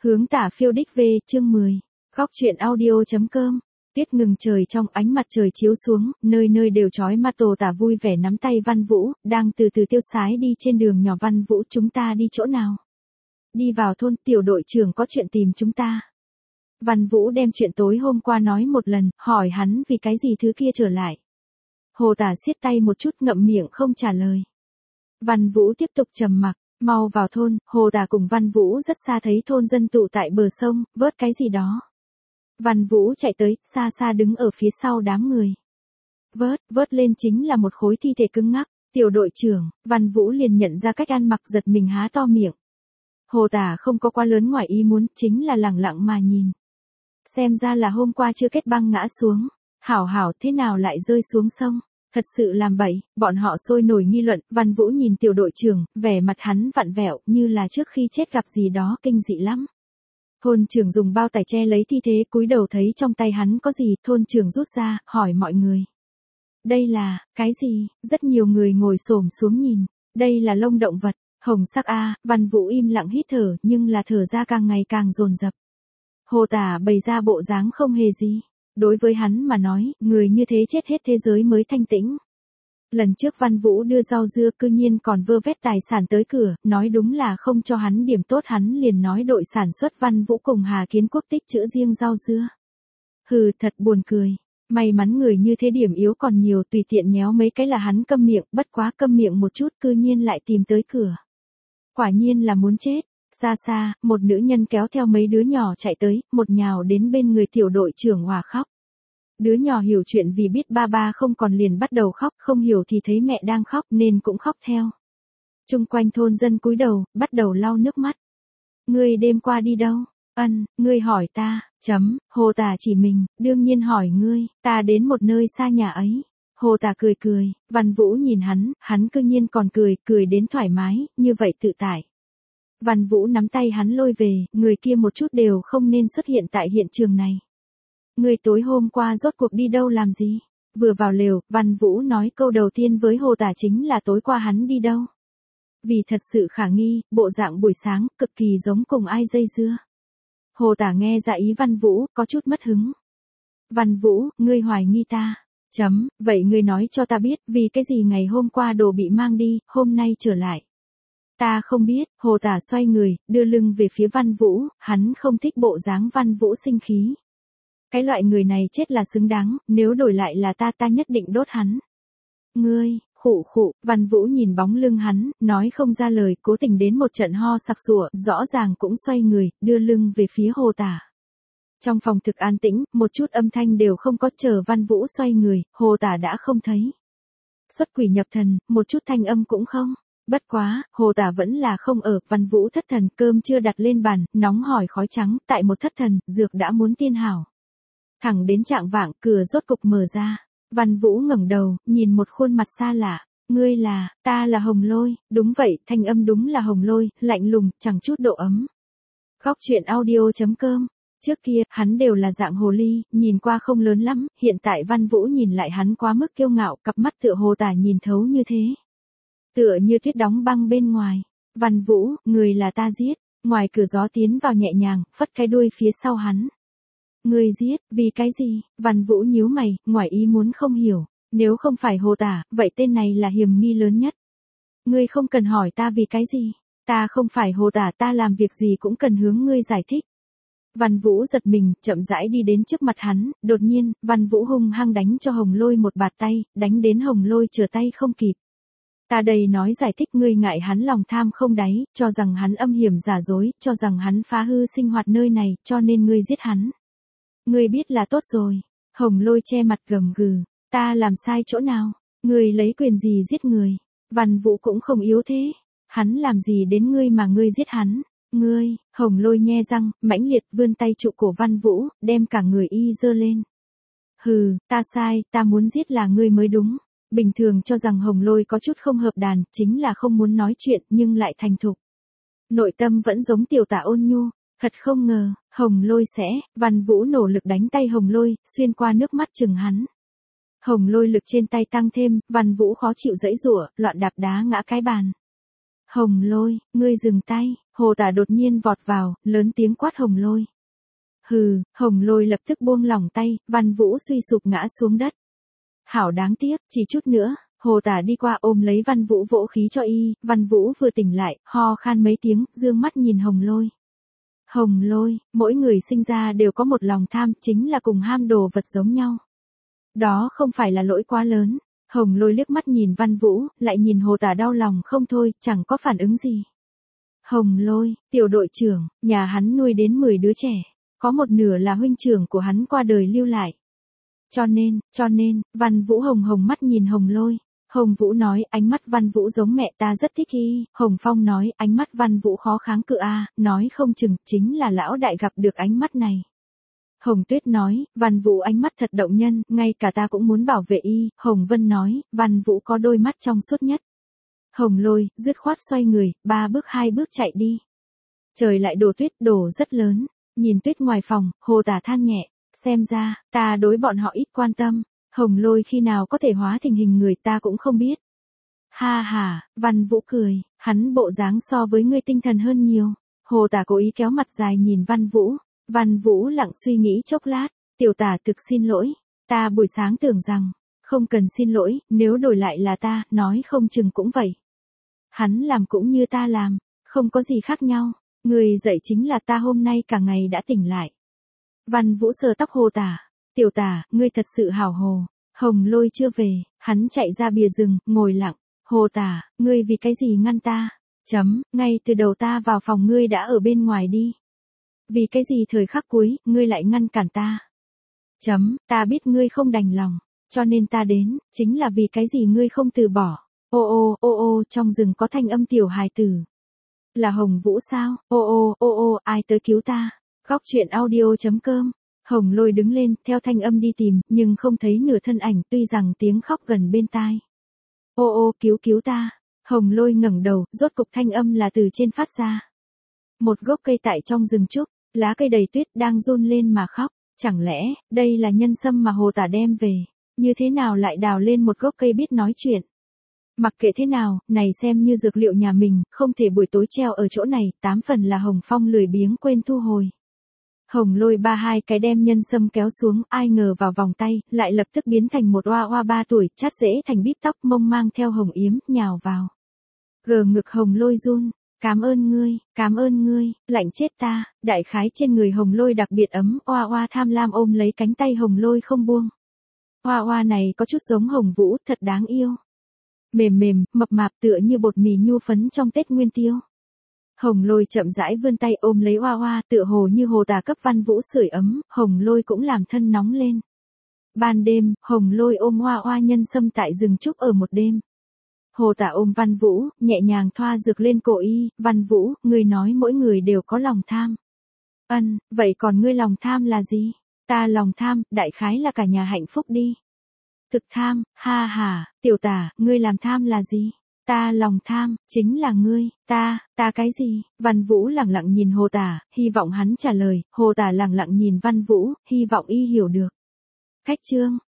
Hướng tả phiêu đích V chương 10. Góc truyện audio.com. Tuyết ngừng trời trong ánh mặt trời chiếu xuống, nơi nơi đều trói mắt. Tô Tả vui vẻ nắm tay Văn Vũ, đang từ từ tiêu sái đi trên đường nhỏ. Văn Vũ, chúng ta đi chỗ nào? Đi vào thôn, tiểu đội trưởng có chuyện tìm chúng ta. Văn Vũ đem chuyện tối hôm qua nói một lần, hỏi hắn vì cái gì thứ kia trở lại. Hồ Tả siết tay một chút, ngậm miệng không trả lời. Văn Vũ tiếp tục trầm mặc. Mau vào thôn, Hồ Tả cùng Văn Vũ rất xa thấy thôn dân tụ tại bờ sông, vớt cái gì đó. Văn Vũ chạy tới, xa xa đứng ở phía sau đám người. Vớt lên chính là một khối thi thể cứng ngắc. Tiểu đội trưởng, Văn Vũ liền nhận ra cách ăn mặc, giật mình há to miệng. Hồ Tả không có quá lớn ngoài ý muốn, chính là lẳng lặng mà nhìn. Xem ra là hôm qua chưa kết băng ngã xuống. Hảo thế nào lại rơi xuống sông? Thật sự làm bậy, bọn họ sôi nổi nghi luận. Văn Vũ nhìn tiểu đội trưởng, vẻ mặt hắn vặn vẹo, như là trước khi chết gặp gì đó kinh dị lắm. Thôn trưởng dùng bao tải che lấy thi thế, cúi đầu thấy trong tay hắn có gì. Thôn trưởng rút ra, hỏi mọi người. Đây là, cái gì? Rất nhiều người ngồi xổm xuống nhìn. Đây là lông động vật, hồng sắc a. Văn Vũ im lặng hít thở, nhưng là thở ra càng ngày càng dồn dập. Hồ Tả bày ra bộ dáng không hề gì. Đối với hắn mà nói, người như thế chết hết thế giới mới thanh tĩnh. Lần trước Văn Vũ đưa rau dưa cư nhiên còn vơ vét tài sản tới cửa, nói đúng là không cho hắn điểm tốt. Hắn liền nói đội sản xuất Văn Vũ cùng Hà Kiến Quốc tích trữ riêng rau dưa. Hừ, thật buồn cười. May mắn người như thế điểm yếu còn nhiều, tùy tiện nhéo mấy cái là hắn câm miệng, bất quá câm miệng một chút cư nhiên lại tìm tới cửa. Quả nhiên là muốn chết. Xa xa, một nữ nhân kéo theo mấy đứa nhỏ chạy tới, một nhào đến bên người tiểu đội trưởng hòa khóc. Đứa nhỏ hiểu chuyện vì biết ba không còn liền bắt đầu khóc, không hiểu thì thấy mẹ đang khóc nên cũng khóc theo. Chung quanh thôn dân cúi đầu, bắt đầu lau nước mắt. Ngươi đêm qua đi đâu? Ngươi hỏi ta, Hồ Tả chỉ mình, đương nhiên hỏi ngươi, ta đến một nơi xa nhà ấy. Hồ Tả cười, Văn Vũ nhìn hắn cư nhiên còn cười đến thoải mái, như vậy tự tại. Văn Vũ nắm tay hắn lôi về, người kia một chút đều không nên xuất hiện tại hiện trường này. Người tối hôm qua rốt cuộc đi đâu làm gì? Vừa vào lều, Văn Vũ nói câu đầu tiên với Hồ Tả chính là tối qua hắn đi đâu. Vì thật sự khả nghi, bộ dạng buổi sáng, cực kỳ giống cùng ai dây dưa. Hồ Tả nghe ra ý Văn Vũ, có chút mất hứng. Văn Vũ, ngươi hoài nghi ta. Vậy ngươi nói cho ta biết, vì cái gì ngày hôm qua đồ bị mang đi, hôm nay trở lại. Ta không biết. Hồ Tả xoay người, đưa lưng về phía Văn Vũ, hắn không thích bộ dáng Văn Vũ sinh khí. Cái loại người này chết là xứng đáng, nếu đổi lại là ta nhất định đốt hắn. Ngươi, khụ, Văn Vũ nhìn bóng lưng hắn, nói không ra lời, cố tình đến một trận ho sặc sụa, rõ ràng cũng xoay người, đưa lưng về phía Hồ Tả. Trong phòng thực an tĩnh, một chút âm thanh đều không có, chờ Văn Vũ xoay người, Hồ Tả đã không thấy. Xuất quỷ nhập thần, một chút thanh âm cũng không. Bất quá, Hồ Tả vẫn là không ở. Văn Vũ thất thần, cơm chưa đặt lên bàn, nóng hổi khói trắng, tại một thất thần, dược đã muốn tiên hảo. Thẳng đến trạng vạng, cửa rốt cục mở ra. Văn Vũ ngẩng đầu, nhìn một khuôn mặt xa lạ. Ngươi là, ta là Hồng Lôi. Đúng vậy, thanh âm đúng là Hồng Lôi, lạnh lùng, chẳng chút độ ấm. Góc truyện audio.com. Trước kia, hắn đều là dạng hồ ly, nhìn qua không lớn lắm, hiện tại Văn Vũ nhìn lại hắn quá mức kiêu ngạo, cặp mắt tựa Hồ Tả nhìn thấu như thế. Tựa như tuyết đóng băng bên ngoài. Văn Vũ, người là ta giết. Ngoài cửa gió tiến vào nhẹ nhàng, phất cái đuôi phía sau hắn. Ngươi giết, vì cái gì? Văn Vũ nhíu mày, ngoài ý muốn không hiểu. Nếu không phải Hồ Tả, vậy tên này là hiểm nghi lớn nhất. Ngươi không cần hỏi ta vì cái gì. Ta không phải Hồ Tả, ta làm việc gì cũng cần hướng ngươi giải thích. Văn Vũ giật mình, chậm rãi đi đến trước mặt hắn, đột nhiên, Văn Vũ hung hăng đánh cho Hồng Lôi một bạt tay, đánh đến Hồng Lôi trở tay không kịp. Ta đây nói giải thích, ngươi ngại hắn lòng tham không đáy, cho rằng hắn âm hiểm giả dối, cho rằng hắn phá hư sinh hoạt nơi này, cho nên ngươi giết hắn. Ngươi biết là tốt rồi. Hồng Lôi che mặt gầm gừ. Ta làm sai chỗ nào? Ngươi lấy quyền gì giết người? Văn Vũ cũng không yếu thế. Hắn làm gì đến ngươi mà ngươi giết hắn? Ngươi, Hồng Lôi nhe răng, mãnh liệt vươn tay trụ cổ Văn Vũ, đem cả người y giơ lên. Hừ, ta sai, ta muốn giết là ngươi mới đúng. Bình thường cho rằng Hồng Lôi có chút không hợp đàn, chính là không muốn nói chuyện nhưng lại thành thục. Nội tâm vẫn giống tiểu Tả ôn nhu, thật không ngờ, Hồng Lôi sẽ. Văn Vũ nỗ lực đánh tay Hồng Lôi, xuyên qua nước mắt chừng hắn. Hồng Lôi lực trên tay tăng thêm, Văn Vũ khó chịu giãy giụa, loạn đạp đá ngã cái bàn. Hồng Lôi, ngươi dừng tay. Hồ Tả đột nhiên vọt vào, lớn tiếng quát Hồng Lôi. Hừ, Hồng Lôi lập tức buông lỏng tay, Văn Vũ suy sụp ngã xuống đất. Hảo đáng tiếc, chỉ chút nữa, Hồ Tả đi qua ôm lấy Văn Vũ vỗ khí cho y, Văn Vũ vừa tỉnh lại, ho khan mấy tiếng, dương mắt nhìn Hồng Lôi. Hồng Lôi, mỗi người sinh ra đều có một lòng tham, chính là cùng ham đồ vật giống nhau. Đó không phải là lỗi quá lớn. Hồng Lôi liếc mắt nhìn Văn Vũ, lại nhìn Hồ Tả đau lòng không thôi, chẳng có phản ứng gì. Hồng Lôi, tiểu đội trưởng, nhà hắn nuôi đến 10 đứa trẻ, có một nửa là huynh trưởng của hắn qua đời lưu lại. Cho nên, Văn Vũ hồng hồng mắt nhìn Hồng Lôi. Hồng Vũ nói, ánh mắt Văn Vũ giống mẹ ta rất thích y. Hồng Phong nói, ánh mắt Văn Vũ khó kháng cự a, nói không chừng, chính là lão đại gặp được ánh mắt này. Hồng Tuyết nói, Văn Vũ ánh mắt thật động nhân, ngay cả ta cũng muốn bảo vệ y. Hồng Vân nói, Văn Vũ có đôi mắt trong suốt nhất. Hồng Lôi, dứt khoát xoay người, 3 bước 2 bước chạy đi. Trời lại đổ tuyết, đổ rất lớn. Nhìn tuyết ngoài phòng, Hồ Tả than nhẹ, xem ra, ta đối bọn họ ít quan tâm. Hồng Lôi khi nào có thể hóa thành hình người ta cũng không biết. Ha ha, Văn Vũ cười, hắn bộ dáng so với ngươi tinh thần hơn nhiều. Hồ Tả cố ý kéo mặt dài nhìn Văn Vũ. Văn Vũ lặng suy nghĩ chốc lát, tiểu Tả thực xin lỗi. Ta buổi sáng tưởng rằng, không cần xin lỗi, nếu đổi lại là ta, nói không chừng cũng vậy. Hắn làm cũng như ta làm, không có gì khác nhau. Người dậy chính là ta hôm nay cả ngày đã tỉnh lại. Văn Vũ sờ tóc Hồ Tả. Tiểu Tả, ngươi thật sự hảo hồ. Hồng Lôi chưa về, hắn chạy ra bìa rừng, ngồi lặng. Hồ Tả, ngươi vì cái gì ngăn ta? Ngay từ đầu ta vào phòng ngươi đã ở bên ngoài đi. Vì cái gì thời khắc cuối, ngươi lại ngăn cản ta? Ta biết ngươi không đành lòng, cho nên ta đến, chính là vì cái gì ngươi không từ bỏ. Ô, trong rừng có thanh âm tiểu hài tử. Là Hồng Vũ sao? Ô, ai tới cứu ta? Góc truyện audio.com. Hồng Lôi đứng lên, theo thanh âm đi tìm, nhưng không thấy nửa thân ảnh, tuy rằng tiếng khóc gần bên tai. Ô, cứu ta. Hồng Lôi ngẩng đầu, rốt cục thanh âm là từ trên phát ra. Một gốc cây tại trong rừng trúc, lá cây đầy tuyết đang run lên mà khóc. Chẳng lẽ, đây là nhân sâm mà Hồ Tả đem về? Như thế nào lại đào lên một gốc cây biết nói chuyện? Mặc kệ thế nào, này xem như dược liệu nhà mình, không thể buổi tối treo ở chỗ này, 8 phần là Hồng Phong lười biếng quên thu hồi. Hồng Lôi 32 cái đem nhân sâm kéo xuống, ai ngờ vào vòng tay, lại lập tức biến thành một oa oa 3 tuổi, chát rễ thành bíp tóc mông mang theo hồng yếm, nhào vào. Gờ ngực Hồng Lôi run, cảm ơn ngươi, lạnh chết ta, đại khái trên người Hồng Lôi đặc biệt ấm, oa oa tham lam ôm lấy cánh tay Hồng Lôi không buông. Oa oa này có chút giống Hồng Vũ, thật đáng yêu. Mềm, mập mạp tựa như bột mì nhu phấn trong Tết Nguyên Tiêu. Hồng Lôi chậm rãi vươn tay ôm lấy oa oa, tựa hồ như Hồ Tả cấp Văn Vũ sưởi ấm, Hồng Lôi cũng làm thân nóng lên. Ban đêm, Hồng Lôi ôm oa oa nhân sâm tại rừng trúc ở một đêm. Hồ Tả ôm Văn Vũ, nhẹ nhàng thoa dược lên cổ y, Văn Vũ, ngươi nói mỗi người đều có lòng tham. Vậy còn ngươi lòng tham là gì? Ta lòng tham, đại khái là cả nhà hạnh phúc đi. Thực tham, ha ha, tiểu Tả, ngươi làm tham là gì? Ta lòng tham, chính là ngươi, ta cái gì? Văn Vũ lặng lặng nhìn Hồ Tả, hy vọng hắn trả lời, Hồ Tả lặng lặng nhìn Văn Vũ, hy vọng y hiểu được. Khách chương.